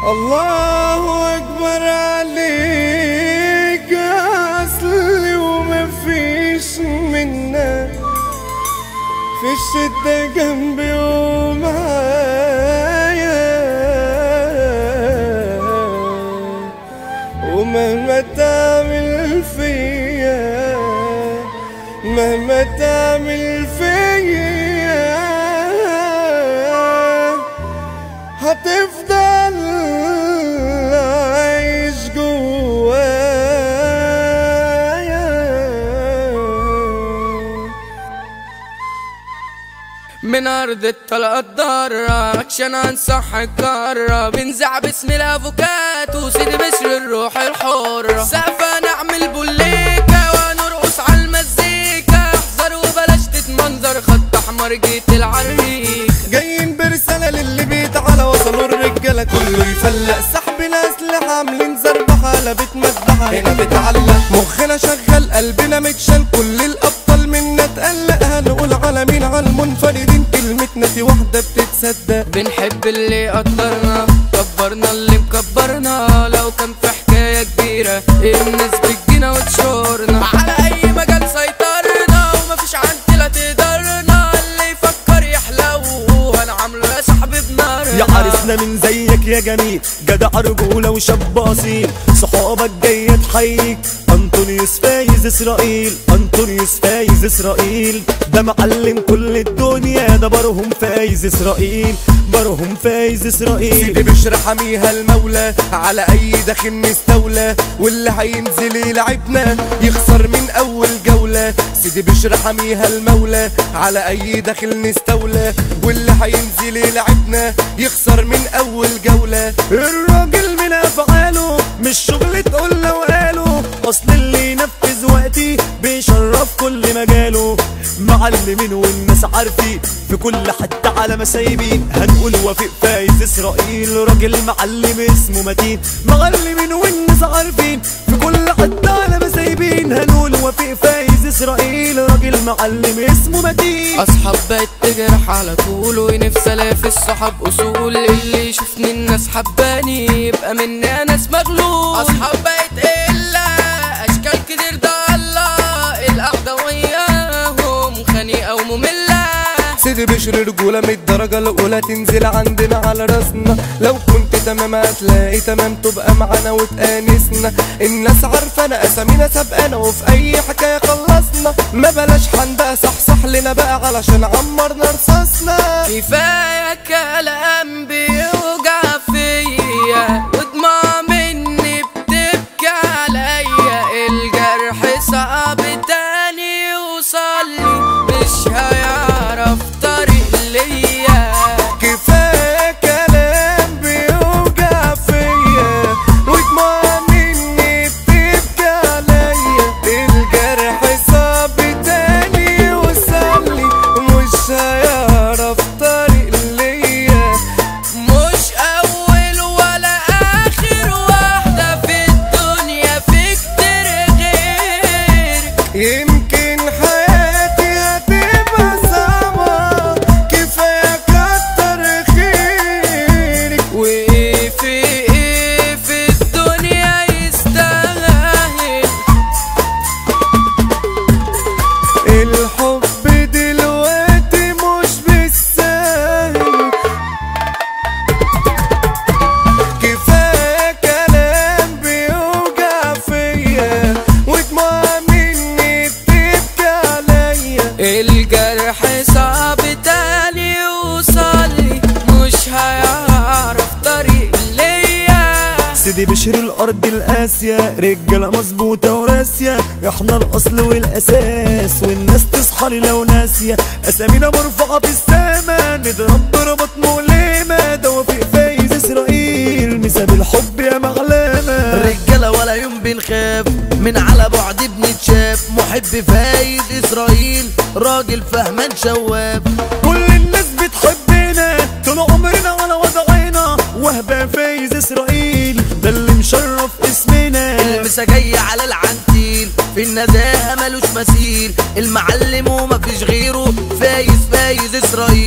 الله أكبر عليك أصلي وما فيش منا في الشدة جنبي ومعايا، ومهما تعمل فيا مهما تعمل فيا هتفضل عايش جوايا. من أرض الطلقة الضارة عشان أنصح الكرة، بنزع باسم الأفوكاتو سيدي بشر الروح الحرة. سقفة نعمل بوليكا ونرقص على المزيكا، احذر وبلاش تتمنظر خط أحمر جيت العريق. جايين برسالة للي بيتعالى وصلوا الرجالة كله يفلق، سحب الأسلحة عاملين زربحة قلبت مذبحة هنا بتعلق. مخنا شغال قلبنا متشال كل الأبطال منا تقلق، هنقول على مين على المنفردين كلمتنا في واحدة بتتصدق. بنحب اللي قدرنا كبرنا اللي مكبرنا، لو كان في حكاية كبيرة الناس بتجينا وتشورنا. على أي مجال سيطرنا ومفيش عندنا تقدرنا، اللي يفكر يحلو هنعمله يا صاحبي بنار. يا عرسنا من زيك يا جميل، جدع رجولة وشاب أصيل، صحابك جاية تحييك. أنطونيوس فايز إسرائيل، أنطونيوس فايز إسرائيل، ده معلم كل الدنيا، ده برهم فايز إسرائيل، برهم فايز إسرائيل. سيدي بشر حميها المولى على أي داخل نستولى، واللي هينزل يلعبنا يخسر من أول جولة. سيدي بشر حميها المولى على أي داخل نستولى، واللي هينزل يلعبنا يخسر من أول جولة. الراجل من أفعاله مش شغل تقول له وقاله، أصل اللي ينفذ وقتي بيشرف كل مجاله. معلمين والناس عارفين في كل حتة على مسايبين، هنقول وافق فايز إسرائيل، راجل معلم اسمه متين. معلمين والناس عارفين في كل حتة على مسايبين، هنقول وافق فايز إسرائيل، راجل معلم اسمه متين. أصحاب بقت تجرح على طول ونفسي ألاقي الصحاب أصول، اللي يشوفني الناس حباني يبقى مني ناس مغلول. أصحاب بقت إلا أشكال كتير ضالة، القعدة وياهم خنيقة ومملة. سيدي بشر رجولة من الدرجة الأولى تنزل عندنا على راسنا، لو كنت تمام هتلاقي تمام تبقى معانا وتآنسنا. الناس عارفانا أسامينا سابقانا وفي أي حكاية خلصنا، ما بلاش حن بقى صحصح لنا بقى علشان عمرنا رصاصنا. كفاية كلام بيوجع فيا ودموع مني بتبكي عليا، الجرح صعب تاني يوصلي مش هيعرف طريق ليا. كفاية كلام بيوجع فيا ودموع مني بتبكي عليا، الجرح صعب تاني يوصلي مش هيعرف طريق ليا. مش أول ولا آخر واحدة في الدنيا، في كتير غيرك. يمكن حياتي هتبقى صعبة، كفاية كتر خيرك. وإيه في الدنيا يستاهل الحب دلوقتي مش بالسهل. كفاية كلام بيوجع فيا ودموع مني بتبكي عليا، الجرح صعب تاني يوصلي مش هيعرف طريق ليا. سيدي بشر الأرض القاسية، رجالة مظبوطة وراسية، احنا الأصل والأساس والناس تصحى لي لو ناسية. أسامينا مرفوعة في السما نضرب ضربات مؤلمة، ده وافق فايز إسرائيل مساب الحب يا معلمة. رجالة ولا يوم بنخاف من على بعد بنتشاف، محب فايز إسرائيل راجل فهمان شواف. كل الناس بتحبنا طول عمرنا على وضعنا، وهبة فايز إسرائيل ده اللي مشرف اسمنا. المسا جاية على العنتيل في النزاهة ملوش مثيل، المعلم ومفيش غيره فايز إسرائيل،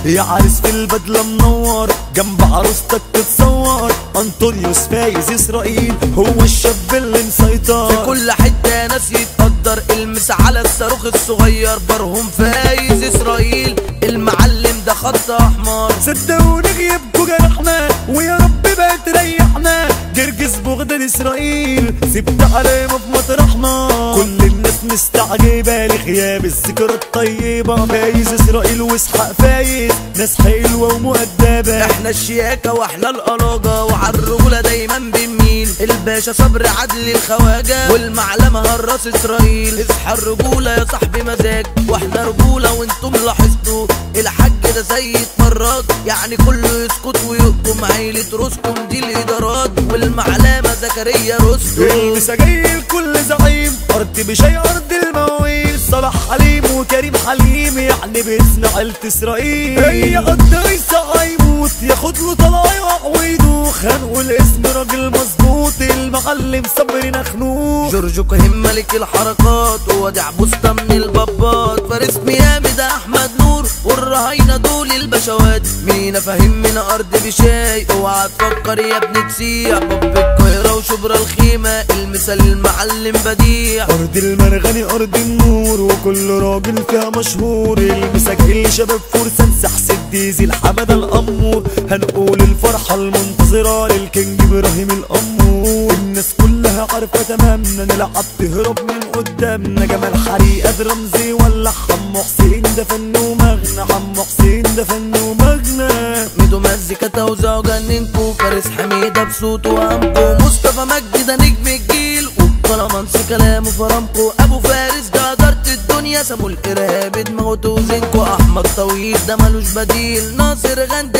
يا عريس في البدلة منور جنب عروستك تتصور. انطونيوس فايز اسرائيل هو الشاب اللي مسيطر في كل حتة ناس يتقدر. المس على الصاروخ الصغير برهم فايز اسرائيل، المعلم ده خط احمر. صدقوني غيابكوا جرحنا ويا رب بقى تريحنا. جرجس بغداد اسرائيل سبت علامة في مطرحنا. كل الناس مستعجبة لغياب الذكرى الطيبة. فايز اسرائيل واسحاق فايز ناس حلوة ومؤدبة. احنا الشياكة واحنا القلاجة وعالرجولة دايما بنميل. الباشا صبر عدل الخواجة والمعلمة هراس اسرائيل. اصحى الرجولة يا صاحبي مزاج واحنا رجولة وانتم لاحظتوا. الحاج ده سيد مرات يعني كله يسكت ويقطم. عيلة رستم دي الادارات والمعلمة زكريا رستم. المساجيل كل زعيم ارض بشي ارض المواويل. صلاح حليم وكريم حليم يعني باسم عيلة اسرائيل. هي قد عيسى هيموت ياخد له طلايق ويدوخ. هنقول اسم راجل مظبوط المعلم صبري نخنوخ. جورج كهيم ملك الحركات وودع بوسطة من البابات. فارس ميامي ده احمد نور والرهاينة دول البشوات. مينا فاهم من ارض بشاي اوعى تفكر يا ابني تسيع. باب القاهرة وشبرا الخيمة المثال المعلم بديع. ارض المرغني ارض النور وكل راجل فيها مشهور. المساجيل شباب فرسان سحس الديزل حمد الامور. هنقول الفرحة المنتظرة للكينج ابراهيم الامور. الناس كلها عارفة تمامنا نلعب تهرب من قدامنا. جمال حريقة رمزي ولا حمو حسين ده فن ومغنى. حمو حسين ده فن ومغنى. ميدو مزيكا توزع وجننكو. فارس حميدة بصوته وامكو. مصطفى مجدي ده نجم الجيل وبطلمانسي كلامه فرامكو. ابو فارس ده قدرت الدنيا سمو الارهاب دماغه توزنكو. احمد طويل ده ملوش بديل. ناصر غندي